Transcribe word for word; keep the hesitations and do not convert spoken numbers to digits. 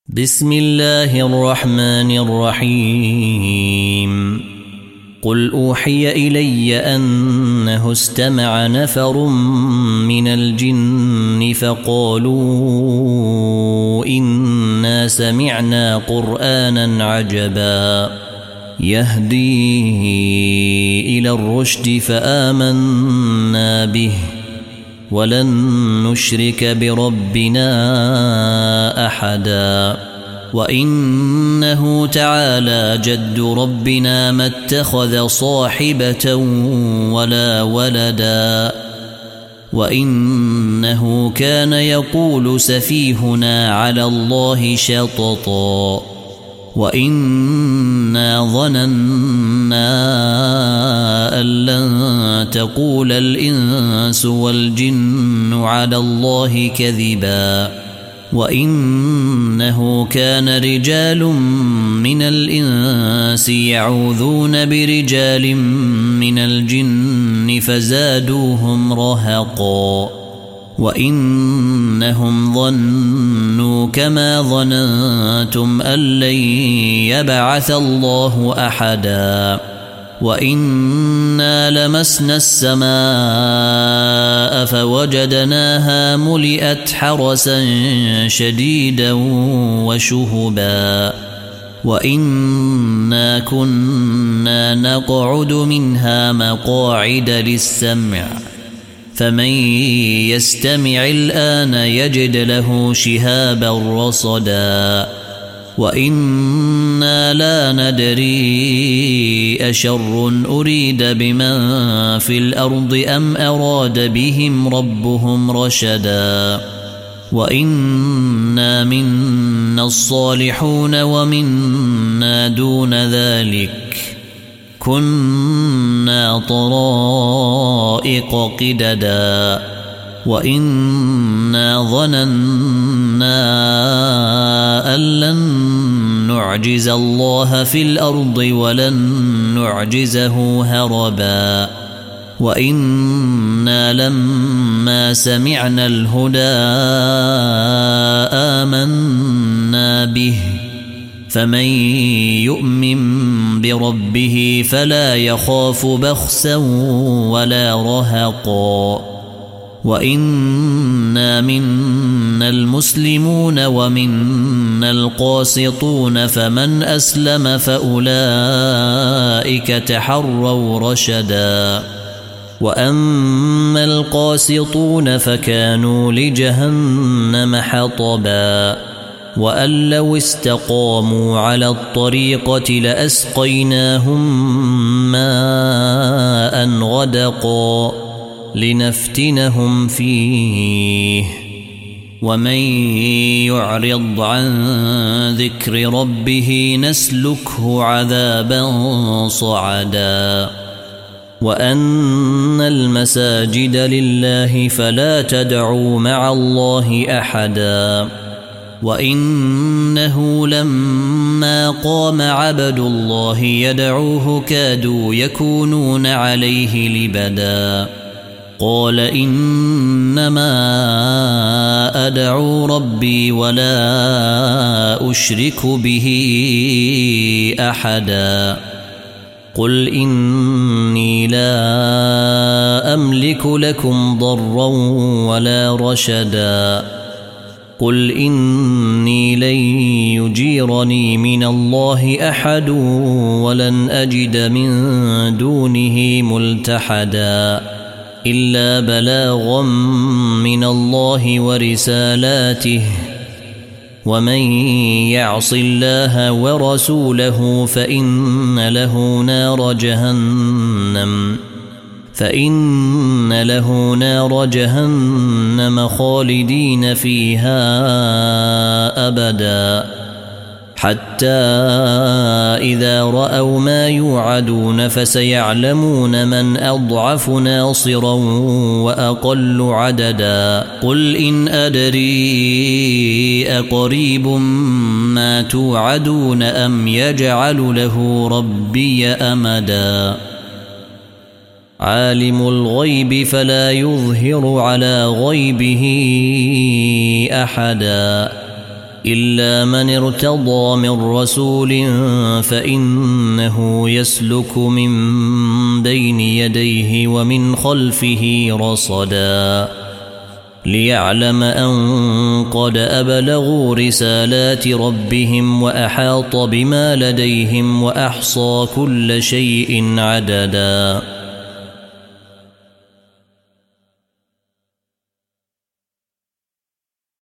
بسم الله الرحمن الرحيم قل أوحي إلي أنه استمع نفر من الجن فقالوا إنا سمعنا قرآنا عجبا يهدي إلى الرشد فآمنا به ولن نشرك بربنا أحدا وإنه تعالى جد ربنا ما اتخذ صاحبة ولا ولدا وإنه كان يقول سفيهنا على الله شططا وإنا ظننا أن لن تقول الإنس والجن على الله كذبا وإنه كان رجال من الإنس يعوذون برجال من الجن فزادوهم رهقا وإنهم ظنوا كما ظننتم أن لن يبعث الله أحدا وإنا لمسنا السماء فوجدناها ملئت حرسا شديدا وشهبا وإنا كنا نقعد منها مقاعد للسمع فمن يستمع الآن يجد له شهابا رصدا وإنا لا ندري أشر أريد بمن في الأرض أم أراد بهم ربهم رشدا وإنا منا الصالحون ومنا دون ذلك كنا طرائق قددا وإنا ظننا أن لن نعجز الله في الأرض ولن نعجزه هربا وإنا لما سمعنا الهدى آمنا به فمن يؤمن بربه فلا يخاف بخسا ولا رهقا وإنا منا المسلمون ومنا القاسطون فمن أسلم فأولئك تحروا رشدا وأما القاسطون فكانوا لجهنم حطبا وأن لو استقاموا على الطريقة لأسقيناهم ماء غدقا لنفتنهم فيه ومن يعرض عن ذكر ربه نسلكه عذابا صعدا وأن المساجد لله فلا تدعوا مع الله أحدا وإنه لما قام عبد الله يدعوه كادوا يكونون عليه لبدا قال إنما أدعو ربي ولا أشرك به أحدا قل إني لا أملك لكم ضرا ولا رشدا قل إني لن يجيرني من الله أحد ولن أجد من دونه ملتحدا إلا بلاغا من الله ورسالاته ومن يعص الله ورسوله فإن له نار جهنم فإن له نار جهنم خالدين فيها أبدا حتى إذا رأوا ما يوعدون فسيعلمون من أضعف ناصرا وأقل عددا قل إن أدري أقريب ما توعدون أم يجعل له ربي أمدا عالم الغيب فلا يظهر على غيبه أحدا إلا من ارتضى من رسول فإنه يسلك من بين يديه ومن خلفه رصدا ليعلم أن قد أبلغوا رسالات ربهم وأحاط بما لديهم وأحصى كل شيء عددا.